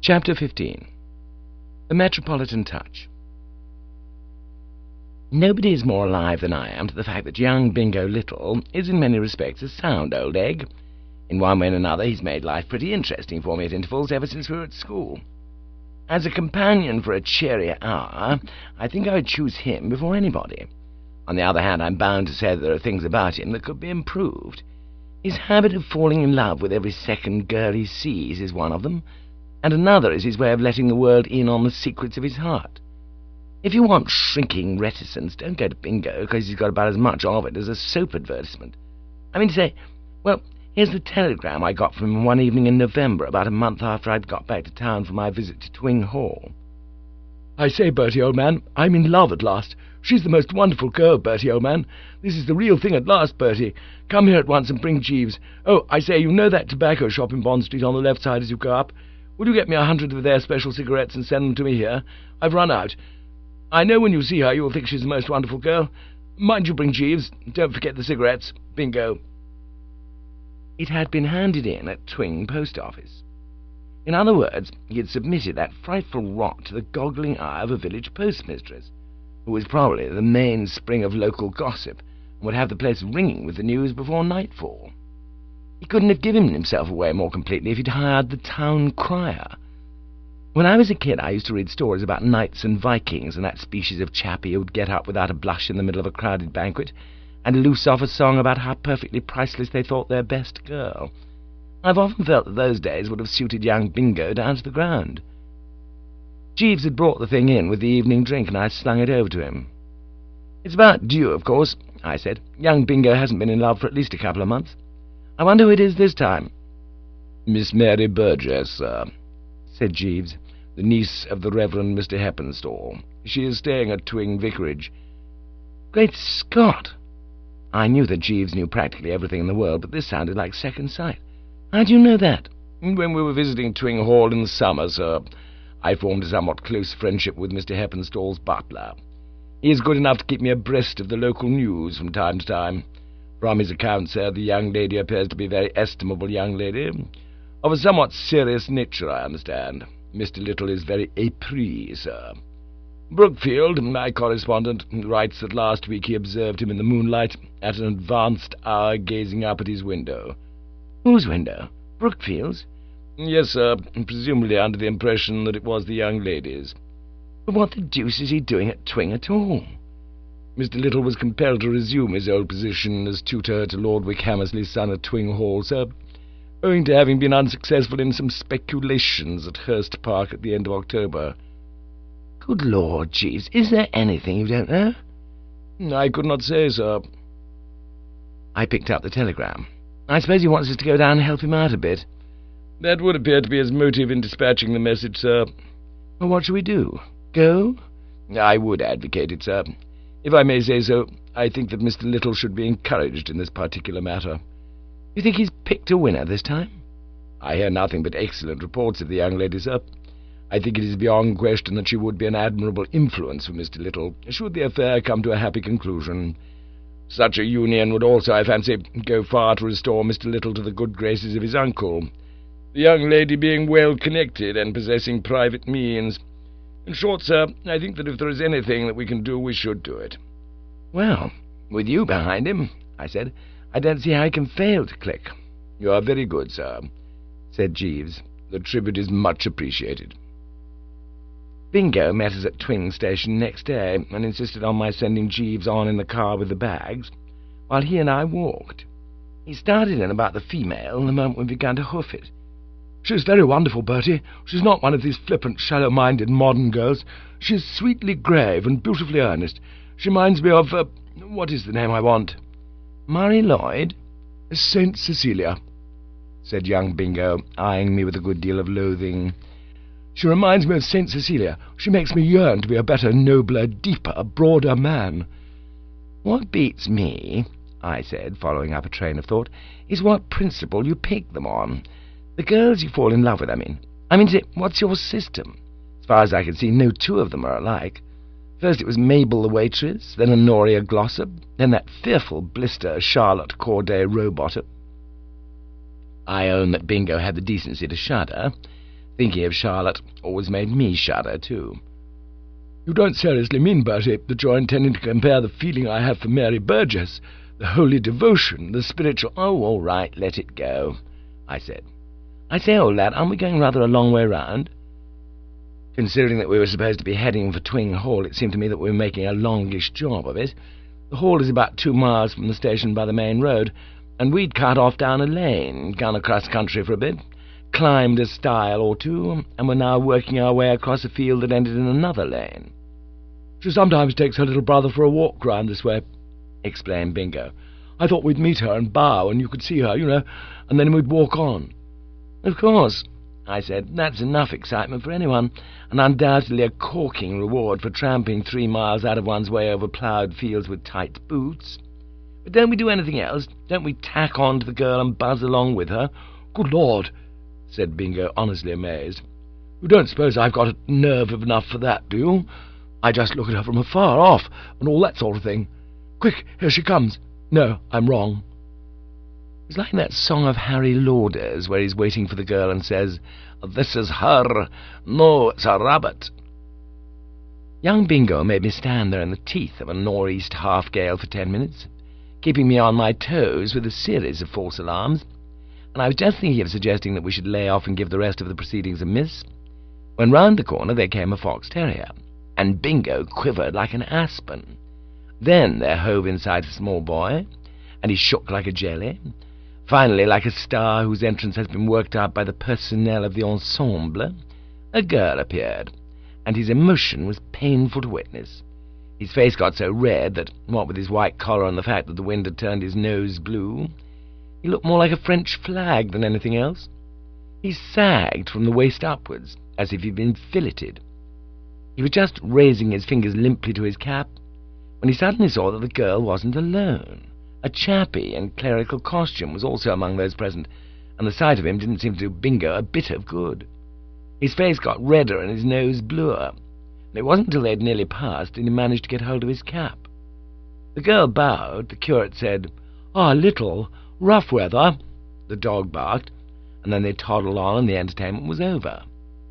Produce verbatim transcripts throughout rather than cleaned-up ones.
Chapter fifteen. The Metropolitan Touch. Nobody is more alive than I am to the fact that young Bingo Little is in many respects a sound old egg. In one way and another he's made life pretty interesting for me at intervals ever since we were at school. As a companion for a cheery hour, I think I would choose him before anybody. On the other hand, I'm bound to say that there are things about him that could be improved. His habit of falling in love with every second girl he sees is one of them, and another is his way of letting the world in on the secrets of his heart. If you want shrinking reticence, don't go to Bingo, because he's got about as much of it as a soap advertisement. I mean to say, well, here's the telegram I got from him one evening in November, about a month after I'd got back to town from my visit to Twing Hall. "I say, Bertie, old man, I'm in love at last. She's the most wonderful girl, Bertie, old man. This is the real thing at last, Bertie. Come here at once and bring Jeeves. Oh, I say, you know that tobacco shop in Bond Street on the left side as you go up? Will you get me a hundred of their special cigarettes and send them to me here? I've run out. I know when you see her you will think she's the most wonderful girl. Mind you bring Jeeves. Don't forget the cigarettes. Bingo." It had been handed in at Twing Post Office. In other words, he had submitted that frightful rot to the goggling eye of a village postmistress, who was probably the mainspring of local gossip, and would have the place ringing with the news before nightfall. He couldn't have given himself away more completely if he'd hired the town crier. When I was a kid, I used to read stories about knights and Vikings and that species of chappie who would get up without a blush in the middle of a crowded banquet and loose off a song about how perfectly priceless they thought their best girl. I've often felt that those days would have suited young Bingo down to the ground. Jeeves had brought the thing in with the evening drink, and I slung it over to him. "It's about due, of course," I said. "Young Bingo hasn't been in love for at least a couple of months. I wonder who it is this time." "Miss Mary Burgess, sir," said Jeeves, "the niece of the Reverend Mister Heppenstall. She is staying at Twing Vicarage." Great Scott! I knew that Jeeves knew practically everything in the world, but this sounded like second sight. How do you know that? "When we were visiting Twing Hall in the summer, sir, I formed a somewhat close friendship with Mister Heppenstall's butler. He is good enough to keep me abreast of the local news from time to time. From his account, sir, the young lady appears to be a very estimable young lady, of a somewhat serious nature, I understand. Mister Little is very épris, sir. Brookfield, my correspondent, writes that last week he observed him in the moonlight at an advanced hour gazing up at his window." "Whose window? Brookfield's?" "Yes, sir, presumably under the impression that it was the young lady's." "But what the deuce is he doing at Twing at all?" "Mister Little was compelled to resume his old position as tutor to Lord Wickhammersley's son at Twing Hall, sir, owing to having been unsuccessful in some speculations at Hurst Park at the end of October." "Good Lord, Jeeves, is there anything you don't know?" "I could not say, sir." I picked up the telegram. "I suppose he wants us to go down and help him out a bit." "That would appear to be his motive in dispatching the message, sir." "Well, what shall we do? Go?" "I would advocate it, sir. If I may say so, I think that Mister Little should be encouraged in this particular matter." "You think he's picked a winner this time?" "I hear nothing but excellent reports of the young lady, sir. I think it is beyond question that she would be an admirable influence for Mister Little, should the affair come to a happy conclusion. Such a union would also, I fancy, go far to restore Mister Little to the good graces of his uncle, the young lady being well connected and possessing private means. In short, sir, I think that if there is anything that we can do, we should do it." "Well, with you behind him," I said, "I don't see how he can fail to click." "You are very good, sir," said Jeeves. "The tribute is much appreciated." Bingo met us at Twing Station next day, and insisted on my sending Jeeves on in the car with the bags, while he and I walked. He started in about the female the moment we began to hoof it. "She's very wonderful, Bertie. She's not one of these flippant, shallow-minded modern girls. She's sweetly grave and beautifully earnest. She reminds me of, uh, what is the name I want?" "Murray Lloyd?" "Saint Cecilia," said young Bingo, eyeing me with a good deal of loathing. "She reminds me of Saint Cecilia. She makes me yearn to be a better, nobler, deeper, broader man." "What beats me," I said, following up a train of thought, "is what principle you pick them on. The girls you fall in love with, I mean. I mean, what's your system? As far as I can see, no two of them are alike. First it was Mabel the waitress, then Honoria Glossop, then that fearful blister Charlotte Corday Rowbottom." I own that Bingo had the decency to shudder. Thinking of Charlotte always made me shudder, too. "You don't seriously mean, Bertie, that you're intending to compare the feeling I have for Mary Burgess, the holy devotion, the spiritual—" "Oh, all right, let it go," I said. "I say, old lad, aren't we going rather a long way round?" Considering that we were supposed to be heading for Twing Hall, it seemed to me that we were making a longish job of it. The Hall is about two miles from the station by the main road, and we'd cut off down a lane, gone across country for a bit, climbed a stile or two, and were now working our way across a field that ended in another lane. "She sometimes takes her little brother for a walk round this way," explained Bingo. "I thought we'd meet her and bow, and you could see her, you know, and then we'd walk on." "Of course," I said. "That's enough excitement for anyone, and undoubtedly a corking reward for tramping three miles out of one's way over ploughed fields with tight boots. But don't we do anything else? Don't we tack on to the girl and buzz along with her?" "Good Lord," said Bingo, honestly amazed. "You don't suppose I've got nerve enough for that, do you? I just look at her from afar off, and all that sort of thing. Quick, here she comes. No, I'm wrong." It's like that song of Harry Lauder's where he's waiting for the girl and says, "This is her. No, it's a rabbit." Young Bingo made me stand there in the teeth of a nor'east half-gale for ten minutes, keeping me on my toes with a series of false alarms, and I was just thinking of suggesting that we should lay off and give the rest of the proceedings a miss, when round the corner there came a fox terrier, and Bingo quivered like an aspen. Then there hove in sight a small boy, and he shook like a jelly. Finally, like a star whose entrance has been worked out by the personnel of the ensemble, a girl appeared, and his emotion was painful to witness. His face got so red that, what with his white collar and the fact that the wind had turned his nose blue, he looked more like a French flag than anything else. He sagged from the waist upwards, as if he'd been filleted. He was just raising his fingers limply to his cap, when he suddenly saw that the girl wasn't alone. A chappie in clerical costume was also among those present, and the sight of him didn't seem to do Bingo a bit of good. His face got redder and his nose bluer, and it wasn't until they'd nearly passed that he managed to get hold of his cap. The girl bowed, the curate said, "Ah, little, rough weather," the dog barked, and then they toddled on and the entertainment was over.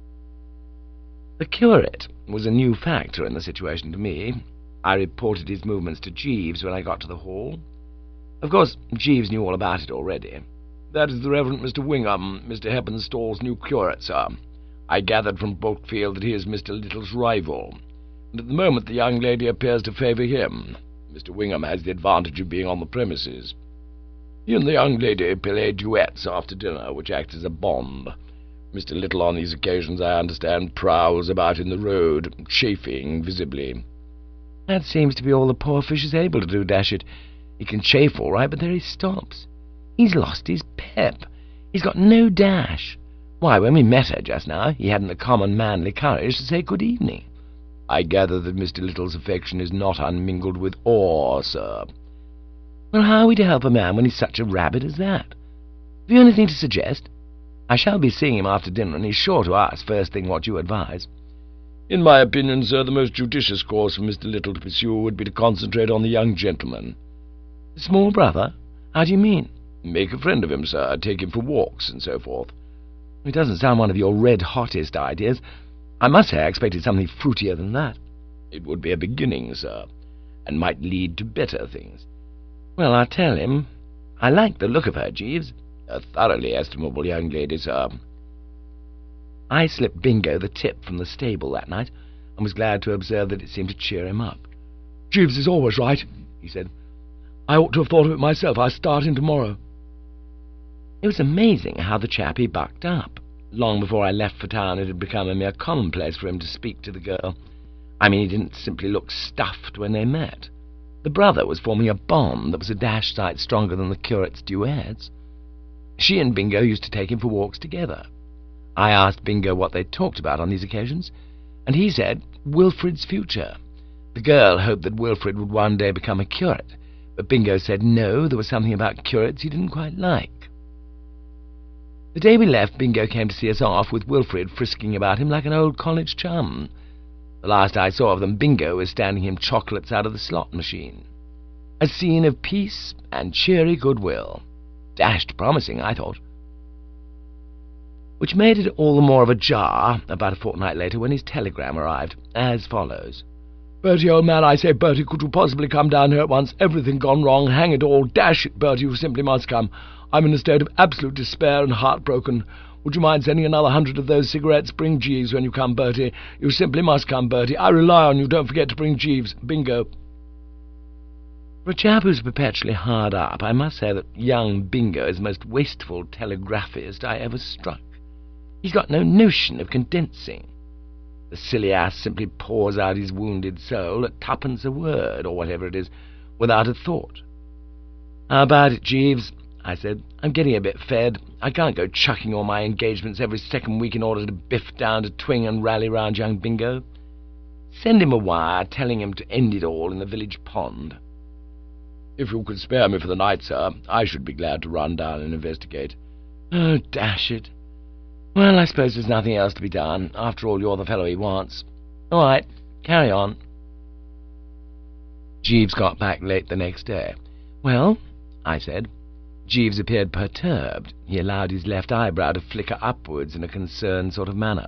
The curate was a new factor in the situation to me. I reported his movements to Jeeves when I got to the hall. Of course, Jeeves knew all about it already. "That is the Reverend Mister Wingham, Mister Heppenstall's new curate, sir. I gathered from Bulkfield that he is Mister Little's rival, and at the moment the young lady appears to favour him. Mister Wingham has the advantage of being on the premises. He and the young lady play duets after dinner, which acts as a bond. Mister Little on these occasions, I understand, prowls about in the road, chafing visibly." "That seems to be all the poor fish is able to do, dash it. He can chafe all right, but there he stops. He's lost his pep. He's got no dash. Why, when we met her just now, he hadn't the common manly courage to say good evening." "I gather that Mister Little's affection is not unmingled with awe, sir." "Well, how are we to help a man when he's such a rabbit as that? Have you anything to suggest? I shall be seeing him after dinner, and he's sure to ask first thing what you advise." "In my opinion, sir, the most judicious course for Mister Little to pursue would be to concentrate on the young gentleman." "The small brother? How do you mean?" "Make a friend of him, sir. Take him for walks, and so forth." "It doesn't sound one of your red-hottest ideas. I must say I expected something fruitier than that." "It would be a beginning, sir, and might lead to better things." "Well, I'll tell him. I like the look of her, Jeeves." "A thoroughly estimable young lady, sir." I slipped Bingo the tip from the stable that night, and was glad to observe that it seemed to cheer him up. "Jeeves is always right," he said. "I ought to have thought of it myself. I start in tomorrow." It was amazing how the chappie bucked up. Long before I left for town it had become a mere commonplace for him to speak to the girl. I mean, he didn't simply look stuffed when they met. The brother was forming a bond that was a dash sight stronger than the curate's duets. She and Bingo used to take him for walks together. I asked Bingo what they talked about on these occasions, and he said Wilfrid's future. The girl hoped that Wilfrid would one day become a curate, but Bingo said no, there was something about curates he didn't quite like. The day we left, Bingo came to see us off, with Wilfrid frisking about him like an old college chum. The last I saw of them, Bingo was standing him chocolates out of the slot machine. A scene of peace and cheery goodwill. Dashed promising, I thought. which made it all the more of a jar about a fortnight later when his telegram arrived, as follows. "Bertie, old man, I say, Bertie, could you possibly come down here at once? Everything gone wrong. Hang it all. Dash it, Bertie, you simply must come. I'm in a state of absolute despair and heartbroken. Would you mind sending another hundred of those cigarettes? Bring Jeeves when you come, Bertie. You simply must come, Bertie. I rely on you. Don't forget to bring Jeeves. Bingo." For a chap who's perpetually hard up, I must say that young Bingo is the most wasteful telegraphist I ever struck. He's got no notion of condensing. The silly ass simply pours out his wounded soul at twopence a word, or whatever it is, without a thought. "How about it, Jeeves?" I said. "I'm getting a bit fed. I can't go chucking all my engagements every second week in order to biff down to Twing and rally round young Bingo. Send him a wire telling him to end it all in the village pond." "If you could spare me for the night, sir, I should be glad to run down and investigate." "Oh, dash it. Well, I suppose there's nothing else to be done. After all, you're the fellow he wants. All right, carry on." Jeeves got back late the next day. "Well?" I said. Jeeves appeared perturbed. He allowed his left eyebrow to flicker upwards in a concerned sort of manner.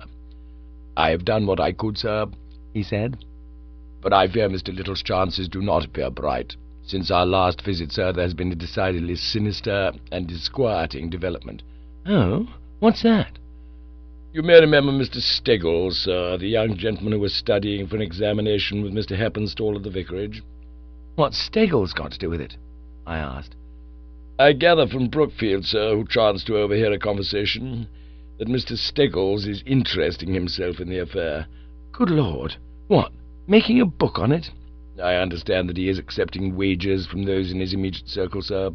"I have done what I could, sir," he said. "But I fear Mister Little's chances do not appear bright. Since our last visit, sir, there has been a decidedly sinister and disquieting development." "Oh? What's that?" "You may remember Mister Steggles, sir, the young gentleman who was studying for an examination with Mister Heppenstall at the vicarage." "What's Steggles got to do with it?" I asked. "I gather from Brookfield, sir, who chanced to overhear a conversation, that Mister Steggles is interesting himself in the affair." "Good Lord! What, making a book on it?" "I understand that he is accepting wages from those in his immediate circle, sir,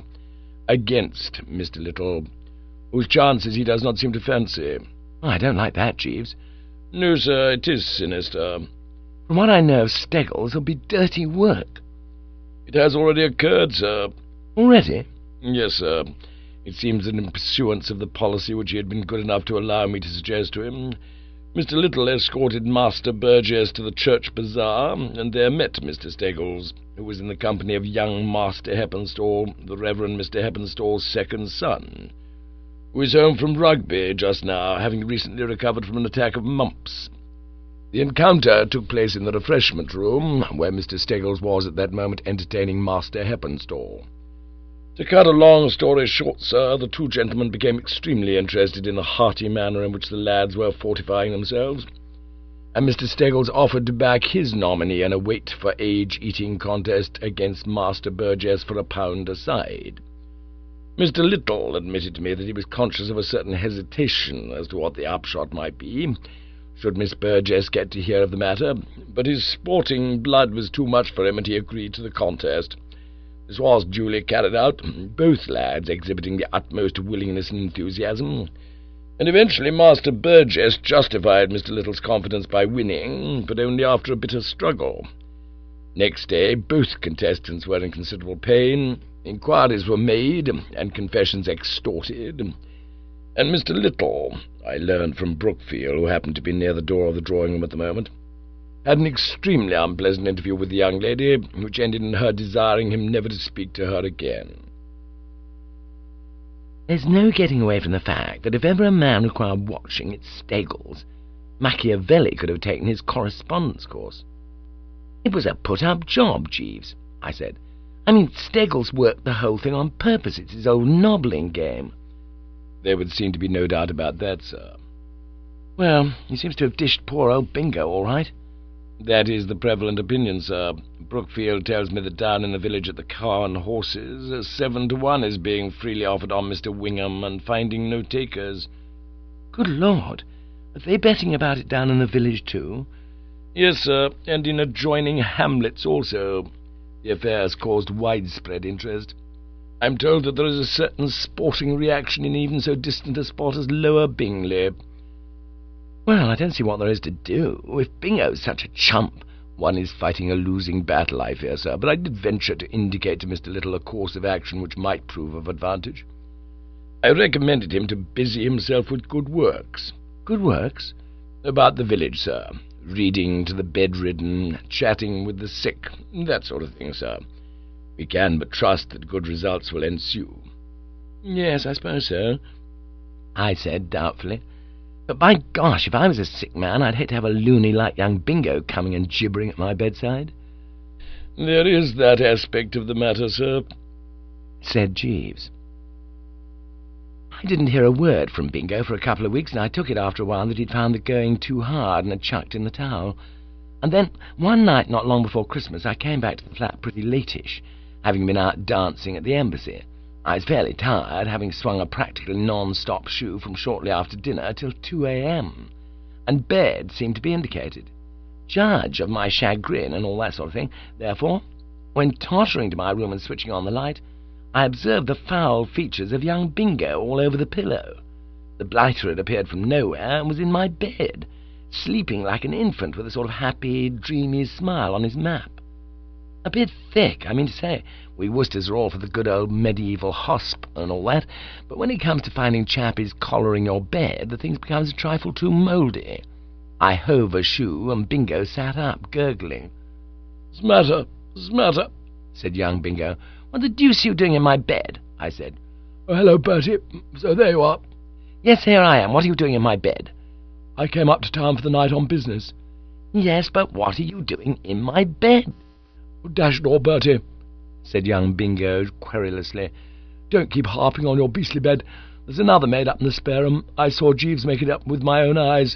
against Mister Little, whose chances he does not seem to fancy." "I don't like that, Jeeves." "No, sir, it is sinister." "From what I know of Steggles, it'll be dirty work." "It has already occurred, sir." "Already?" "Yes, sir. It seems that in pursuance of the policy which he had been good enough to allow me to suggest to him, Mister Little escorted Master Burgess to the church bazaar, and there met Mister Steggles, who was in the company of young Master Heppenstall, the Reverend Mister Heppenstall's second son, who is home from Rugby just now, having recently recovered from an attack of mumps. The encounter took place in the refreshment room, where Mister Steggles was at that moment entertaining Master Heppenstall. To cut a long story short, sir, the two gentlemen became extremely interested in the hearty manner in which the lads were fortifying themselves, and Mister Steggles offered to back his nominee in a weight-for-age-eating contest against Master Burgess for a pound a side. Mister Little admitted to me that he was conscious of a certain hesitation as to what the upshot might be, should Miss Burgess get to hear of the matter, but his sporting blood was too much for him, and he agreed to the contest. This was duly carried out, both lads exhibiting the utmost willingness and enthusiasm, and eventually Master Burgess justified Mister Little's confidence by winning, but only after a bitter struggle. Next day both contestants were in considerable pain, inquiries were made, and confessions extorted, and Mister Little, I learned from Brookfield, who happened to be near the door of the drawing-room at the moment, had an extremely unpleasant interview with the young lady, which ended in her desiring him never to speak to her again. There's no getting away from the fact that if ever a man required watching, it's Steggles. Machiavelli could have taken his correspondence course. It was a put-up job, Jeeves, I said. I mean, Steggles worked the whole thing on purpose. It's his old nobbling game. There would seem to be no doubt about that, sir. Well, he seems to have dished poor old Bingo, all right. That is the prevalent opinion, sir. Brookfield tells me that down in the village at the Cow and Horses, a seven to one is being freely offered on Mister Wingham and finding no takers. Good Lord! Are they betting about it down in the village, too? Yes, sir, and in adjoining hamlets also. The affair has caused widespread interest. I'm told that there is a certain sporting reaction in even so distant a spot as Lower Bingley. Well, I don't see what there is to do. If Bingo's such a chump, one is fighting a losing battle, I fear, sir, but I did venture to indicate to Mister Little a course of action which might prove of advantage. I recommended him to busy himself with good works. Good works? About the village, sir. Reading to the bedridden, chatting with the sick, that sort of thing, sir. We can but trust that good results will ensue. Yes, I suppose so, I said doubtfully. But by gosh, if I was a sick man, I'd hate to have a loony like young Bingo coming and gibbering at my bedside. "There is that aspect of the matter, sir," said Jeeves. I didn't hear a word from Bingo for a couple of weeks, and I took it after a while that he'd found the going too hard and had chucked in the towel. And then, one night not long before Christmas, I came back to the flat pretty latish, having been out dancing at the embassy. I was fairly tired, having swung a practically non-stop shoe from shortly after dinner till two a m, and bed seemed to be indicated. Judge of my chagrin and all that sort of thing. Therefore, when tottering to my room and switching on the light, I observed the foul features of young Bingo all over the pillow. The blighter had appeared from nowhere and was in my bed, sleeping like an infant with a sort of happy, dreamy smile on his map. A bit thick, I mean to say. We Worcesters are all for the good old medieval hosp and all that, but when it comes to finding chappies collaring your bed, the thing becomes a trifle too mouldy. I hove a shoe, and Bingo sat up, gurgling. "Smatter, smatter," said young Bingo. "What the deuce are you doing in my bed?" I said. "Oh, hello, Bertie. So there you are." "Yes, here I am. What are you doing in my bed?" "I came up to town for the night on business." "Yes, but what are you doing in my bed?" "Oh, dash it all, Bertie," said young Bingo querulously, "don't keep harping on your beastly bed. There's another made up in the spare room. I saw Jeeves make it up with my own eyes.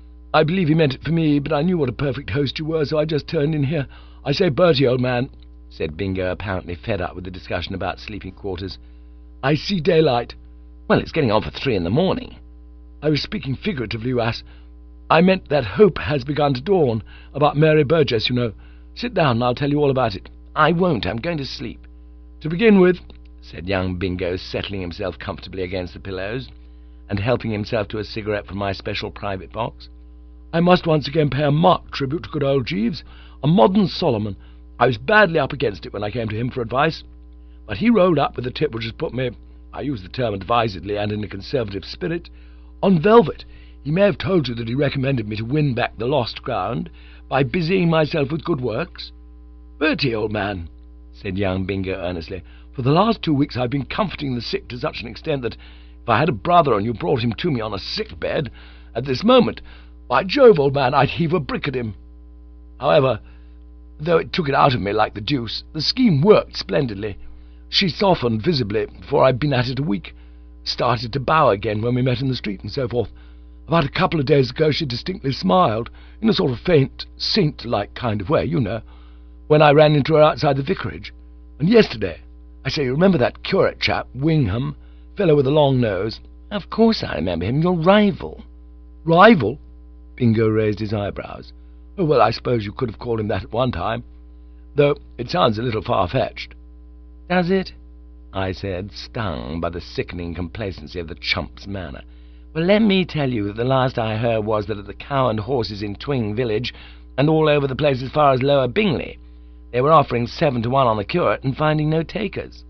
I believe he meant it for me, but I knew what a perfect host you were, so I just turned in here. I say, Bertie, old man," said Bingo, apparently fed up with the discussion about sleeping quarters, "I see daylight." "Well, it's getting on for three in the morning." "I was speaking figuratively, you ass. I meant that hope has begun to dawn, about Mary Burgess, you know. Sit down and I'll tell you all about it." "I won't. I'm going to sleep." "To begin with," said young Bingo, settling himself comfortably against the pillows, and helping himself to a cigarette from my special private box, "I must once again pay a marked tribute to good old Jeeves, a modern Solomon. I was badly up against it when I came to him for advice, but he rolled up with a tip which has put me, I use the term advisedly and in a conservative spirit, on velvet. He may have told you that he recommended me to win back the lost ground by busying myself with good works. Bertie, old man," said young Bingo earnestly, "for the last two weeks I've been comforting the sick to such an extent that if I had a brother and you brought him to me on a sick bed at this moment, by Jove, old man, I'd heave a brick at him. However, though it took it out of me like the deuce, the scheme worked splendidly. She softened visibly before I'd been at it a week, started to bow again when we met in the street and so forth. About a couple of days ago she distinctly smiled, in a sort of faint, saint-like kind of way, you know, when I ran into her outside the vicarage. And yesterday, I say, you remember that curate chap, Wingham, fellow with a long nose?" "Of course I remember him, your rival." "Rival?" Bingo raised his eyebrows. "Oh, well, I suppose you could have called him that at one time, though it sounds a little far-fetched." "Does it?" I said, stung by the sickening complacency of the chump's manner. "Well, let me tell you that the last I heard was that at the Cow and Horses in Twing village, and all over the place as far as Lower Bingley, they were offering seven to one on the curate and finding no takers."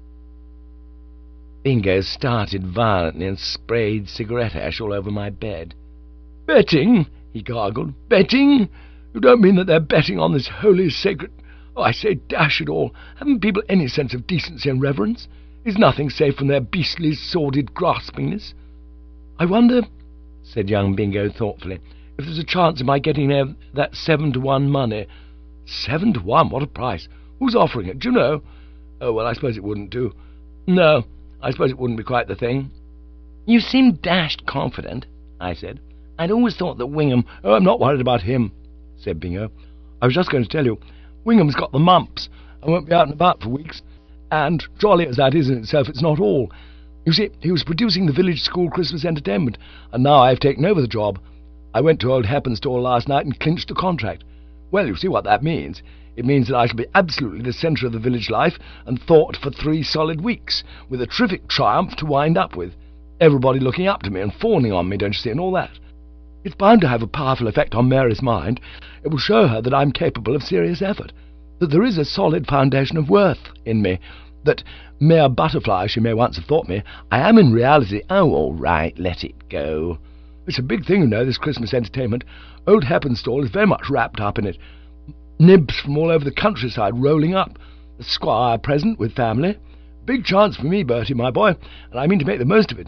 Bingo started violently and sprayed cigarette ash all over my bed. "Betting?" he gargled. "Betting? You don't mean that they're betting on this holy sacred... Oh, I say, dash it all, haven't people any sense of decency and reverence? Is nothing safe from their beastly, sordid graspingness? I wonder," said young Bingo thoughtfully, "if there's a chance of my getting uh, that seven to one money. Seven to one? What a price! Who's offering it? Do you know? Oh, well, I suppose it wouldn't do. No, I suppose it wouldn't be quite the thing." "You seem dashed confident," I said. "I'd always thought that Wingham—" "Oh, I'm not worried about him," said Bingo. "I was just going to tell you, Wingham's got the mumps and won't be out and about for weeks, and jolly as that is in itself, it's not all. You see, he was producing the village school Christmas entertainment, and now I've taken over the job. I went to old Heppenstall last night and clinched the contract. Well, you see what that means. It means that I shall be absolutely the centre of the village life and thought for three solid weeks, with a terrific triumph to wind up with. Everybody looking up to me and fawning on me, don't you see, and all that. It's bound to have a powerful effect on Mary's mind. It will show her that I'm capable of serious effort, that there is a solid foundation of worth in me, that, mere butterfly she may once have thought me, I am in reality— Oh, all right, let it go. It's a big thing, you know, this Christmas entertainment. Old Heppenstall is very much wrapped up in it. Nibs from all over the countryside rolling up. The squire present with family. Big chance for me, Bertie, my boy, and I mean to make the most of it.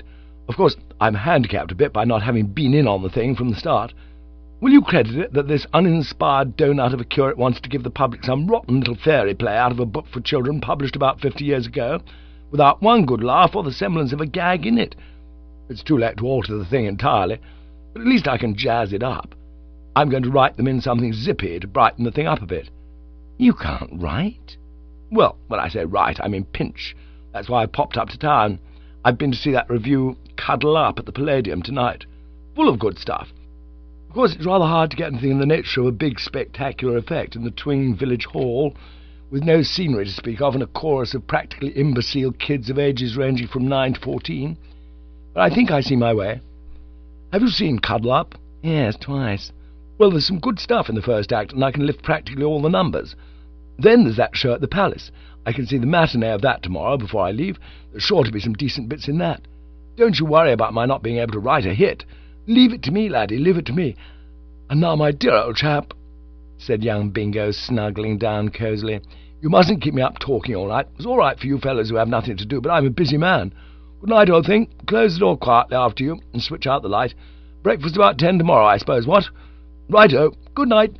Of course, I'm handicapped a bit by not having been in on the thing from the start. Will you credit it that this uninspired donut of a curate wants to give the public some rotten little fairy play out of a book for children published about fifty years ago, without one good laugh or the semblance of a gag in it? It's too late to alter the thing entirely, but at least I can jazz it up. I'm going to write them in something zippy to brighten the thing up a bit. You can't write? Well, when I say write, I mean pinch. That's why I popped up to town. I've been to see that review Cuddle Up at the Palladium tonight. Full of good stuff. Of course, it's rather hard to get anything in the nature of a big spectacular effect in the Twing Village Hall, with no scenery to speak of and a chorus of practically imbecile kids of ages ranging from nine to fourteen. But I think I see my way. Have you seen Cuddle Up? Yes, twice. Well, there's some good stuff in the first act, and I can lift practically all the numbers. Then there's that show at the Palace. I can see the matinee of that tomorrow before I leave. There's sure to be some decent bits in that. Don't you worry about my not being able to write a hit. Leave it to me, laddie, leave it to me. And now, my dear old chap, said young Bingo, snuggling down cosily, you mustn't keep me up talking all night. It's all right for you fellows who have nothing to do, but I'm a busy man. Good night, old thing. Close the door quietly after you and switch out the light. Breakfast about ten tomorrow, I suppose, what? Righto. Good night.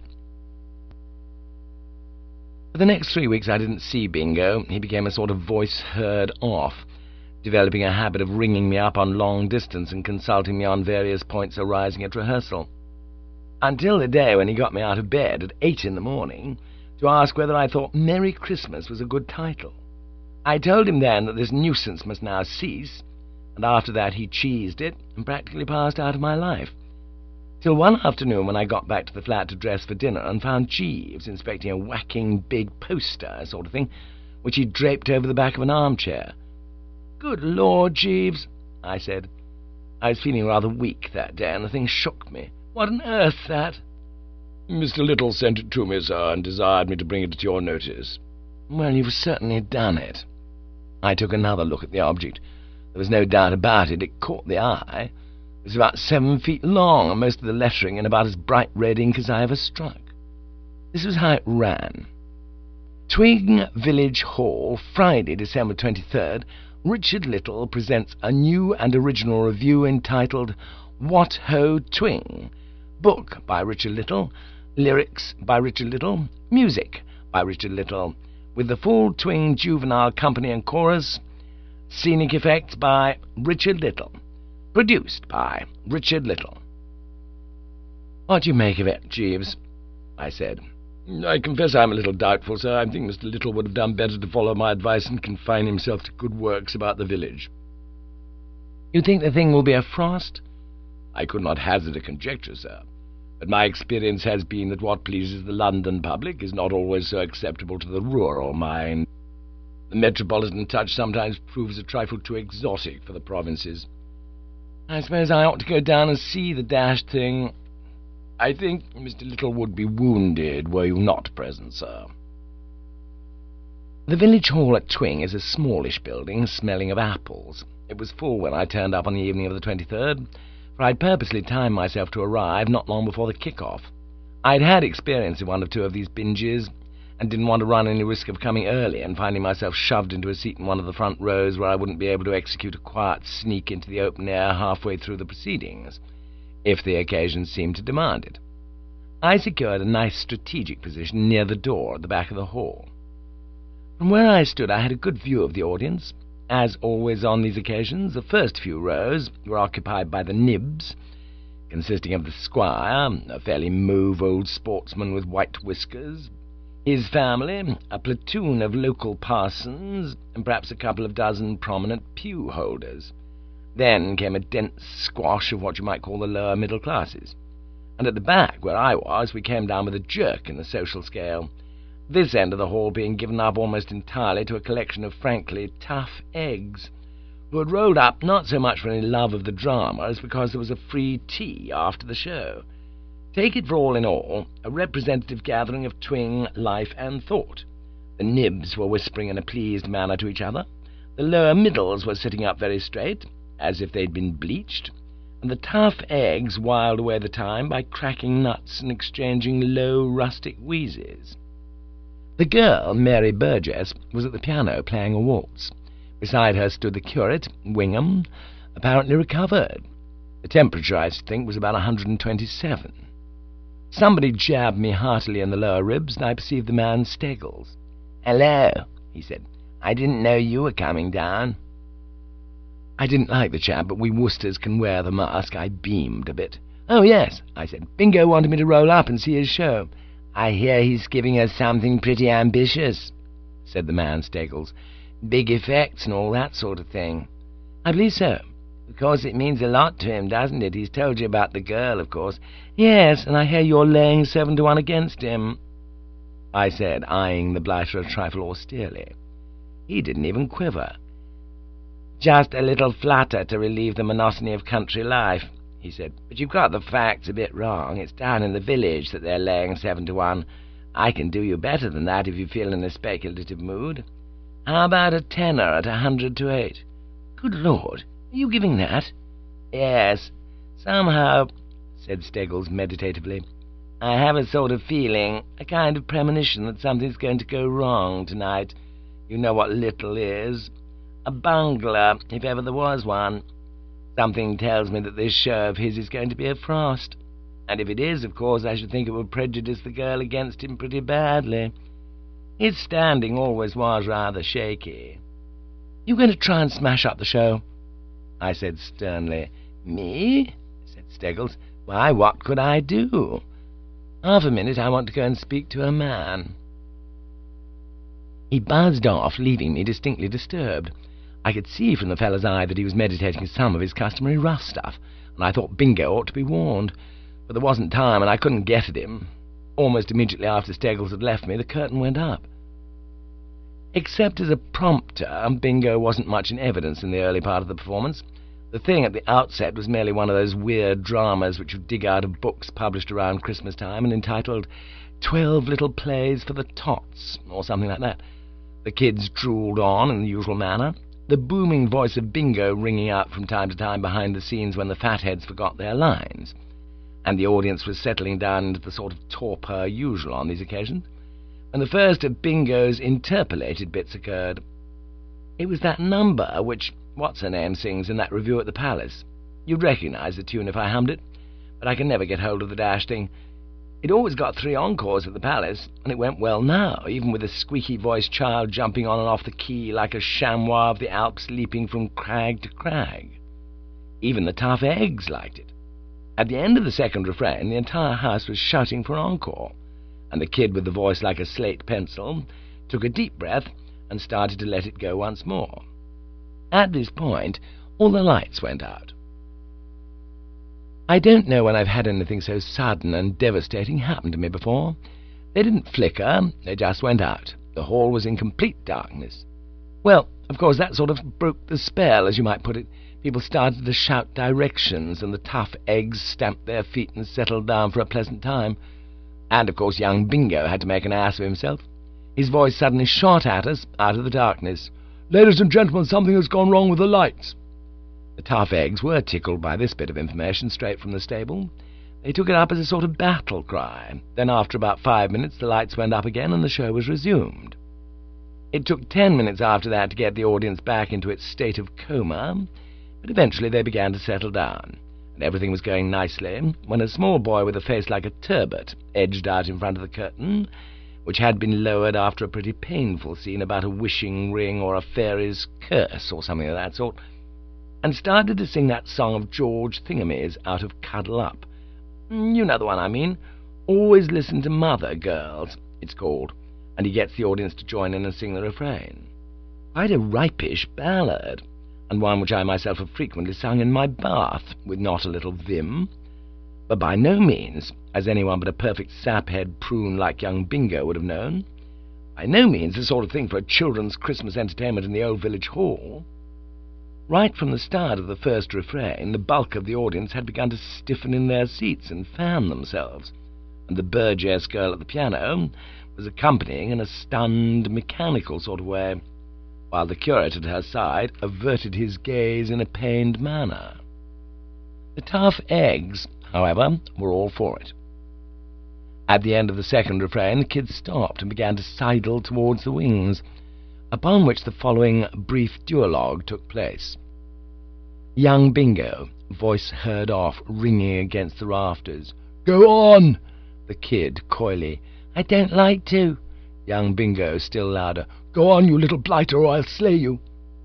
For the next three weeks I didn't see Bingo. He became a sort of voice heard off, developing a habit of ringing me up on long distance and consulting me on various points arising at rehearsal, until the day when he got me out of bed at eight in the morning to ask whether I thought Merry Christmas was a good title. I told him then that this nuisance must now cease, and after that he cheesed it and practically passed out of my life, till one afternoon when I got back to the flat to dress for dinner and found Jeeves inspecting a whacking big poster sort of thing, which he'd draped over the back of an armchair. "Good Lord, Jeeves," I said. I was feeling rather weak that day, and the thing shook me. "What on earth's that?" "Mister Little sent it to me, sir, and desired me to bring it to your notice." "Well, you've certainly done it." I took another look at the object. There was no doubt about it. It caught the eye. It was about seven feet long, and most of the lettering in about as bright red ink as I ever struck. This was how it ran. Twing Village Hall, Friday, December twenty-third, Richard Little presents a new and original review entitled What Ho Twing. Book by Richard Little, lyrics by Richard Little, music by Richard Little, with the full Twing Juvenile Company and Chorus, scenic effects by Richard Little, produced by Richard Little. "What do you make of it, Jeeves?" I said. "I confess I'm a little doubtful, sir. I think Mister Little would have done better to follow my advice and confine himself to good works about the village." "You think the thing will be a frost?" "I could not hazard a conjecture, sir. But my experience has been that what pleases the London public is not always so acceptable to the rural mind. The metropolitan touch sometimes proves a trifle too exotic for the provinces." "I suppose I ought to go down and see the dashed thing." "I think Mister Little would be wounded were you not present, sir." The village hall at Twing is a smallish building, smelling of apples. It was full when I turned up on the evening of the twenty-third, for I'd purposely timed myself to arrive not long before the kick-off. I'd had experience in one or two of these binges, and didn't want to run any risk of coming early and finding myself shoved into a seat in one of the front rows where I wouldn't be able to execute a quiet sneak into the open air halfway through the proceedings, if the occasion seemed to demand it. I secured a nice strategic position near the door at the back of the hall. From where I stood I had a good view of the audience. As always on these occasions, the first few rows were occupied by the nibs, consisting of the squire, a fairly mauve old sportsman with white whiskers, his family, a platoon of local parsons, and perhaps a couple of dozen prominent pew-holders. Then came a dense squash of what you might call the lower middle classes, and at the back, where I was, we came down with a jerk in the social scale, this end of the hall being given up almost entirely to a collection of frankly tough eggs, who had rolled up not so much for any love of the drama as because there was a free tea after the show. Take it for all in all, a representative gathering of Twing life and thought. The nibs were whispering in a pleased manner to each other, the lower middles were sitting up very straight, as if they'd been bleached, and the tough eggs whiled away the time by cracking nuts and exchanging low rustic wheezes. The girl, Mary Burgess, was at the piano playing a waltz. Beside her stood the curate, Wingham, apparently recovered. The temperature, I think, was about one hundred twenty-seven. Somebody jabbed me heartily in the lower ribs, and I perceived the man Steggles. "Hello," he said. "I didn't know you were coming down." I didn't like the chap, but we Worcesters can wear the mask. I beamed a bit. "Oh, yes," I said. "Bingo wanted me to roll up and see his show." "I hear he's giving us something pretty ambitious," said the man Steggles. "Big effects and all that sort of thing." "I believe so." "Of course it means a lot to him, doesn't it? He's told you about the girl, of course." "Yes, and I hear you're laying seven to one against him," I said, eyeing the blighter a trifle austerely. He didn't even quiver. "Just a little flutter to relieve the monotony of country life," he said. "But you've got the facts a bit wrong. It's down in the village that they're laying seven to one. I can do you better than that if you feel in a speculative mood. How about a tenner at a hundred to eight?" "Good Lord, are you giving that?" "Yes. Somehow," said Steggles meditatively, "I have a sort of feeling, a kind of premonition that something's going to go wrong tonight. You know what little is. A bungler, if ever there was one. Something tells me that this show of his is going to be a frost. And if it is, of course, I should think it would prejudice the girl against him pretty badly. His standing always was rather shaky." "You going to try and smash up the show?" I said sternly. "Me?" said Steggles. "Why, what could I do?" "Half a minute, I want to go and speak to a man." He buzzed off, leaving me distinctly disturbed. I could see from the fellow's eye that he was meditating some of his customary rough stuff, and I thought Bingo ought to be warned. But there wasn't time, and I couldn't get at him. Almost immediately after Steggles had left me, the curtain went up. Except as a prompter, Bingo wasn't much in evidence in the early part of the performance. The thing at the outset was merely one of those weird dramas which you dig out of books published around Christmas time and entitled Twelve Little Plays for the Tots, or something like that. The kids drooled on in the usual manner, the booming voice of Bingo ringing out from time to time behind the scenes when the fatheads forgot their lines, and the audience was settling down into the sort of torpor usual on these occasions, when the first of Bingo's interpolated bits occurred. It was that number which What's-her-name sings in that review at the Palace. You'd recognise the tune if I hummed it, but I can never get hold of the dashed thing. It always got three encores at the Palace, and it went well now, even with a squeaky-voiced child jumping on and off the key like a chamois of the Alps leaping from crag to crag. Even the tough eggs liked it. At the end of the second refrain, the entire house was shouting for encore, and the kid with the voice like a slate pencil took a deep breath and started to let it go once more. At this point, all the lights went out. I don't know when I've had anything so sudden and devastating happen to me before. They didn't flicker, they just went out. The hall was in complete darkness. Well, of course, that sort of broke the spell, as you might put it. People started to shout directions, and the tough eggs stamped their feet and settled down for a pleasant time. And, of course, young Bingo had to make an ass of himself. His voice suddenly shot at us out of the darkness. "Ladies and gentlemen, something has gone wrong with the lights." The tough eggs were tickled by this bit of information straight from the stable. They took it up as a sort of battle cry. Then after about five minutes the lights went up again and the show was resumed. It took ten minutes after that to get the audience back into its state of coma, but eventually they began to settle down, and everything was going nicely, when a small boy with a face like a turbot edged out in front of the curtain, which had been lowered after a pretty painful scene about a wishing ring or a fairy's curse or something of that sort, and started to sing that song of George Thingamy's out of Cuddle Up. You know the one I mean. Always Listen to Mother, Girls, it's called, and he gets the audience to join in and sing the refrain. Quite a ripish ballad, and one which I myself have frequently sung in my bath, with not a little vim, but by no means, as anyone but a perfect saphead prune like young Bingo would have known, by no means the sort of thing for a children's Christmas entertainment in the old village hall. Right from the start of the first refrain, the bulk of the audience had begun to stiffen in their seats and fan themselves, and the Burgess girl at the piano was accompanying in a stunned, mechanical sort of way, while the curate at her side averted his gaze in a pained manner. The tough eggs, however, were all for it. At the end of the second refrain, the kids stopped and began to sidle towards the wings, upon which the following brief duologue took place. Young Bingo, voice heard off, ringing against the rafters. "Go on!" The kid, coyly. "I don't like to." Young Bingo, still louder. "Go on, you little blighter, or I'll slay you."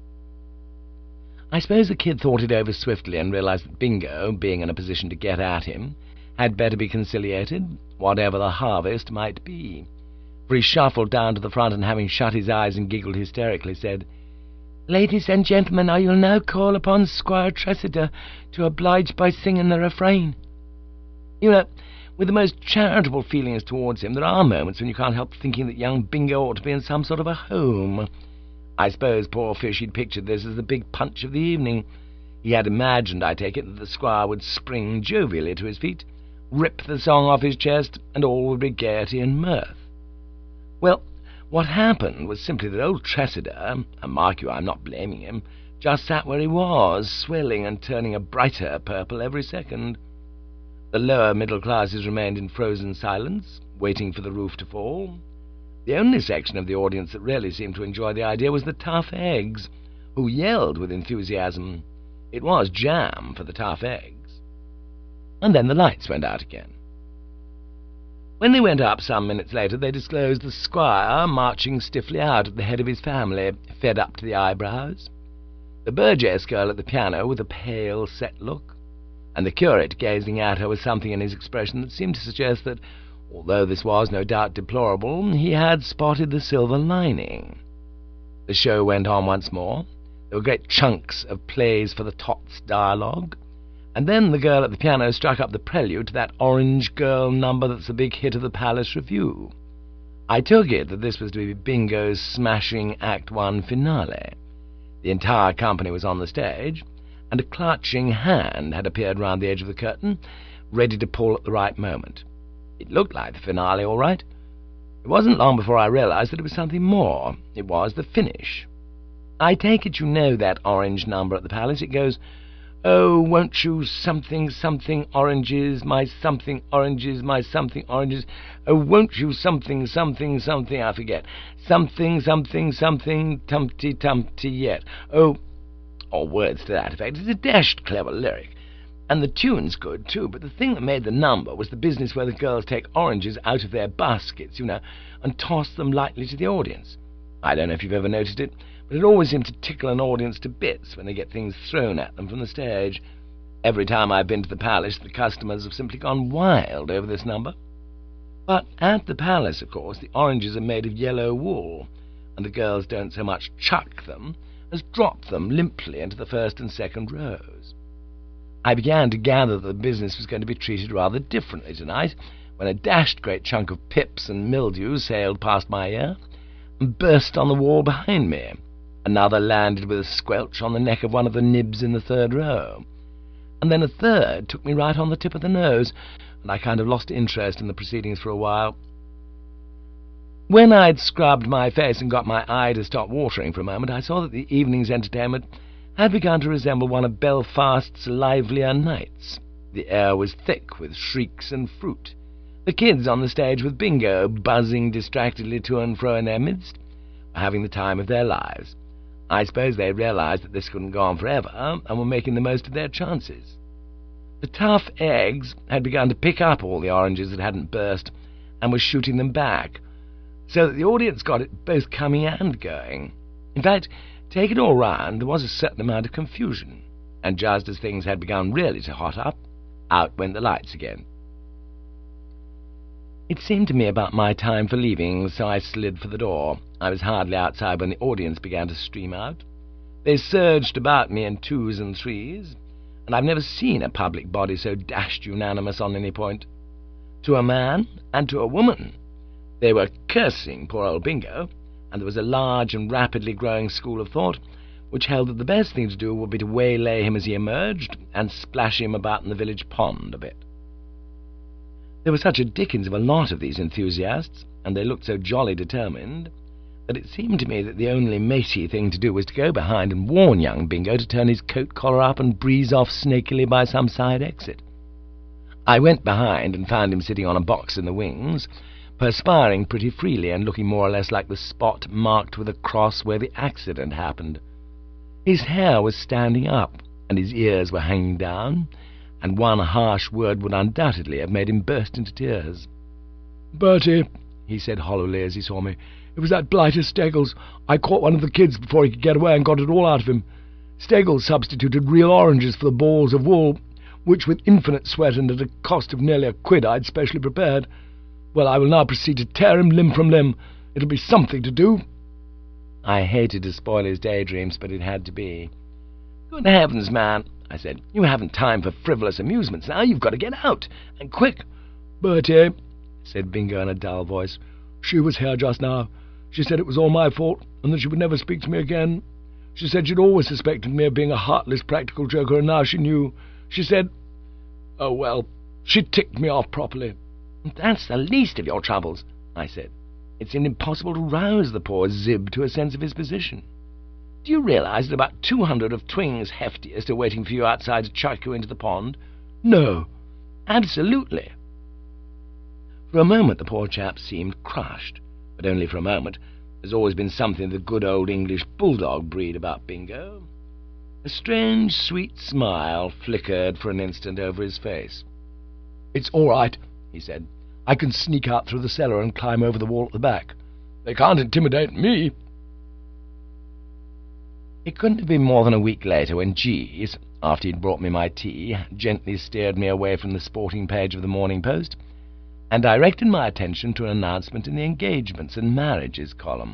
I suppose the kid thought it over swiftly and realized that Bingo, being in a position to get at him, had better be conciliated, whatever the harvest might be. For he shuffled down to the front and, having shut his eyes and giggled hysterically, said, "Ladies and gentlemen, I will now call upon Squire Tressida to oblige by singing the refrain." You know, with the most charitable feelings towards him, there are moments when you can't help thinking that young Bingo ought to be in some sort of a home. I suppose poor fish he'd pictured this as the big punch of the evening. He had imagined, I take it, that the squire would spring jovially to his feet, rip the song off his chest, and all would be gaiety and mirth. Well, what happened was simply that old Tressida, and mark you, I'm not blaming him, just sat where he was, swelling and turning a brighter purple every second. The lower middle classes remained in frozen silence, waiting for the roof to fall. The only section of the audience that really seemed to enjoy the idea was the tough eggs, who yelled with enthusiasm. It was jam for the tough eggs. And then the lights went out again. When they went up some minutes later, they disclosed the squire marching stiffly out at the head of his family, fed up to the eyebrows, the Burgess girl at the piano with a pale, set look, and the curate gazing at her with something in his expression that seemed to suggest that, although this was no doubt deplorable, he had spotted the silver lining. The show went on once more. There were great chunks of plays for the tots dialogue, and then the girl at the piano struck up the prelude to that Orange Girl number that's a big hit of the Palace Review. I took it that this was to be Bingo's smashing Act One finale. The entire company was on the stage, and a clutching hand had appeared round the edge of the curtain, ready to pull at the right moment. It looked like the finale, all right. It wasn't long before I realized that it was something more. It was the finish. I take it you know that orange number at the Palace. It goes, "Oh, won't you something, something oranges, my something oranges, my something oranges. Oh, won't you something, something, something, I forget. Something, something, something, tumpty, tumpty yet. Oh," or words to that effect. It's a dashed clever lyric. And the tune's good, too, but the thing that made the number was the business where the girls take oranges out of their baskets, you know, and toss them lightly to the audience. I don't know if you've ever noticed it, but it always seems to tickle an audience to bits when they get things thrown at them from the stage. Every time I've been to the Palace, the customers have simply gone wild over this number. But at the Palace, of course, the oranges are made of yellow wool, and the girls don't so much chuck them as drop them limply into the first and second rows. I began to gather that the business was going to be treated rather differently tonight, when a dashed great chunk of pips and mildew sailed past my ear and burst on the wall behind me. Another landed with a squelch on the neck of one of the nibs in the third row, and then a third took me right on the tip of the nose, and I kind of lost interest in the proceedings for a while. When I'd scrubbed my face and got my eye to stop watering for a moment, I saw that the evening's entertainment had begun to resemble one of Belfast's livelier nights. The air was thick with shrieks and fruit, the kids on the stage with Bingo buzzing distractedly to and fro in their midst were having the time of their lives. I suppose they realized that this couldn't go on forever, and were making the most of their chances. The tough eggs had begun to pick up all the oranges that hadn't burst, and were shooting them back, so that the audience got it both coming and going. In fact, take it all round, there was a certain amount of confusion, and just as things had begun really to hot up, out went the lights again. It seemed to me about my time for leaving, so I slid for the door. I was hardly outside when the audience began to stream out. They surged about me in twos and threes, and I've never seen a public body so dashed unanimous on any point. To a man and to a woman, they were cursing poor old Bingo, and there was a large and rapidly growing school of thought which held that the best thing to do would be to waylay him as he emerged and splash him about in the village pond a bit. There was such a dickens of a lot of these enthusiasts, and they looked so jolly determined, that it seemed to me that the only matey thing to do was to go behind and warn young Bingo to turn his coat collar up and breeze off snakily by some side exit. I went behind and found him sitting on a box in the wings, perspiring pretty freely and looking more or less like the spot marked with a cross where the accident happened. His hair was standing up, and his ears were hanging down, and one harsh word would undoubtedly have made him burst into tears. "Bertie," he said hollowly as he saw me, "it was that blighter Steggles. I caught one of the kids before he could get away and got it all out of him. Steggles substituted real oranges for the balls of wool, which with infinite sweat and at a cost of nearly a quid I'd specially prepared. Well, I will now proceed to tear him limb from limb. It'll be something to do." I hated to spoil his daydreams, but it had to be. "Good heavens, man," I said, "you haven't time for frivolous amusements now. You've got to get out, and quick." "Bertie," said Bingo in a dull voice, "she was here just now. She said it was all my fault, and that she would never speak to me again. She said she'd always suspected me of being a heartless practical joker, and now she knew. She said, oh, well, she ticked me off properly." "That's the least of your troubles," I said. "It seemed impossible to rouse the poor Zib to a sense of his position. Do you realize that about two hundred of Twing's heftiest are waiting for you outside to chuck you into the pond?" "No." "Absolutely." For a moment the poor chap seemed crushed, but only for a moment. There's always been something of the good old English bulldog breed about Bingo. A strange, sweet smile flickered for an instant over his face. "It's all right," he said. "I can sneak out through the cellar and climb over the wall at the back. They can't intimidate me." It couldn't have been more than a week later when Jeeves, after he'd brought me my tea, gently steered me away from the sporting page of the Morning Post and directed my attention to an announcement in the engagements and marriages column.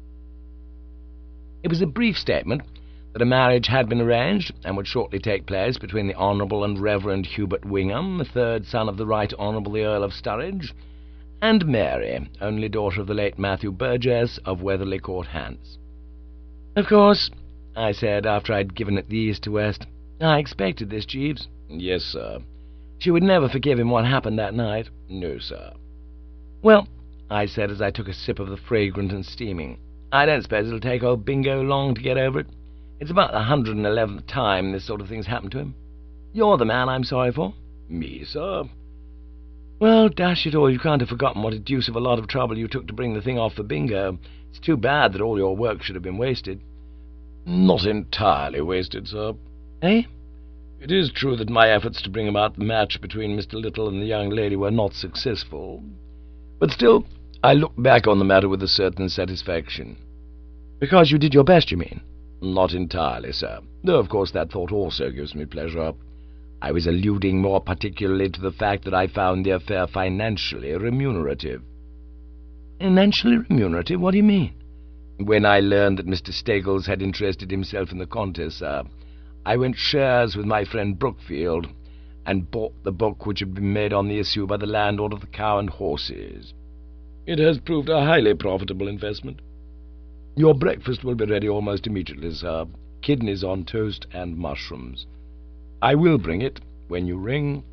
It was a brief statement that a marriage had been arranged and would shortly take place between the Honourable and Reverend Hubert Wingham, the third son of the Right Honourable the Earl of Sturridge, and Mary, only daughter of the late Matthew Burgess of Weatherly Court, Hants. "Of course," I said, after I'd given it the east to west, "I expected this, Jeeves." "Yes, sir." "She would never forgive him what happened that night." "No, sir." "Well," I said as I took a sip of the fragrant and steaming, "I don't suppose it'll take old Bingo long to get over it. It's about the hundred and eleventh time this sort of thing's happened to him. You're the man I'm sorry for." "Me, sir?" "Well, dash it all, you can't have forgotten what a deuce of a lot of trouble you took to bring the thing off for Bingo. It's too bad that all your work should have been wasted." "Not entirely wasted, sir." "Eh?" "It is true that my efforts to bring about the match between Mister Little and the young lady were not successful. But still, I look back on the matter with a certain satisfaction." "Because you did your best, you mean?" "Not entirely, sir, though of course that thought also gives me pleasure. I was alluding more particularly to the fact that I found the affair financially remunerative." "Financially remunerative? What do you mean?" "When I learned that Mister Steggles had interested himself in the contest, sir, I went shares with my friend Brookfield, and bought the book which had been made on the issue by the landlord of the Cow and Horses. It has proved a highly profitable investment. Your breakfast will be ready almost immediately, sir. Kidneys on toast and mushrooms. I will bring it when you ring."